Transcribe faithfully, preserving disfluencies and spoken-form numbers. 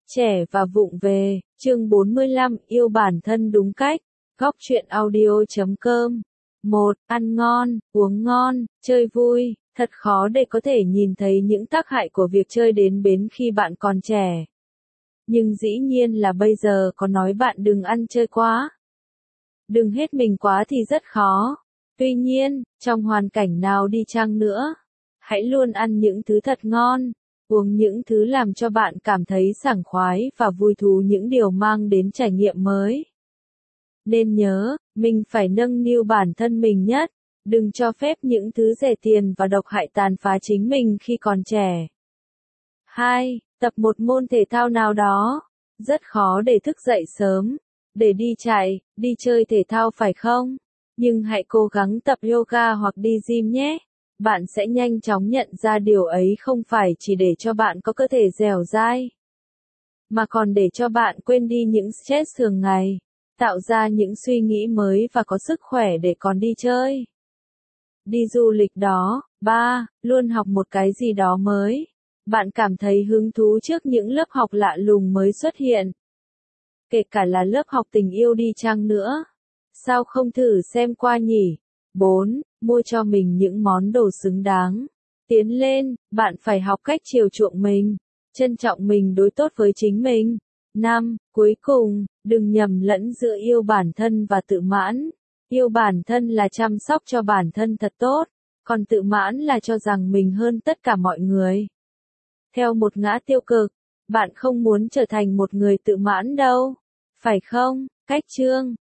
Trẻ và vụng về, chương bốn mươi lăm, yêu bản thân đúng cách. Góc truyện audio chấm com. một. Ăn ngon, uống ngon, chơi vui. Thật khó để có thể nhìn thấy những tác hại của việc chơi đến bến khi bạn còn trẻ. Nhưng dĩ nhiên là bây giờ có nói bạn đừng ăn chơi quá, đừng hết mình quá thì rất khó. Tuy nhiên, trong hoàn cảnh nào đi chăng nữa, hãy luôn ăn những thứ thật ngon, uống những thứ làm cho bạn cảm thấy sảng khoái và vui thú, những điều mang đến trải nghiệm mới. Nên nhớ, mình phải nâng niu bản thân mình nhất, đừng cho phép những thứ rẻ tiền và độc hại tàn phá chính mình khi còn trẻ. hai. Tập một môn thể thao nào đó. Rất khó để thức dậy sớm, để đi chạy, đi chơi thể thao phải không? Nhưng hãy cố gắng tập yoga hoặc đi gym nhé. Bạn sẽ nhanh chóng nhận ra điều ấy không phải chỉ để cho bạn có cơ thể dẻo dai, mà còn để cho bạn quên đi những stress thường ngày, tạo ra những suy nghĩ mới và có sức khỏe để còn đi chơi, đi du lịch đó. ba. Luôn học một cái gì đó mới. Bạn cảm thấy hứng thú trước những lớp học lạ lùng mới xuất hiện, kể cả là lớp học tình yêu đi chăng nữa. Sao không thử xem qua nhỉ? bốn. Mua cho mình những món đồ xứng đáng. Tiến lên, bạn phải học cách chiều chuộng mình, trân trọng mình, đối tốt với chính mình. năm. Cuối cùng, đừng nhầm lẫn giữa yêu bản thân và tự mãn. Yêu bản thân là chăm sóc cho bản thân thật tốt, còn tự mãn là cho rằng mình hơn tất cả mọi người. Theo một ngã tiêu cực, bạn không muốn trở thành một người tự mãn đâu, phải không? Cách chương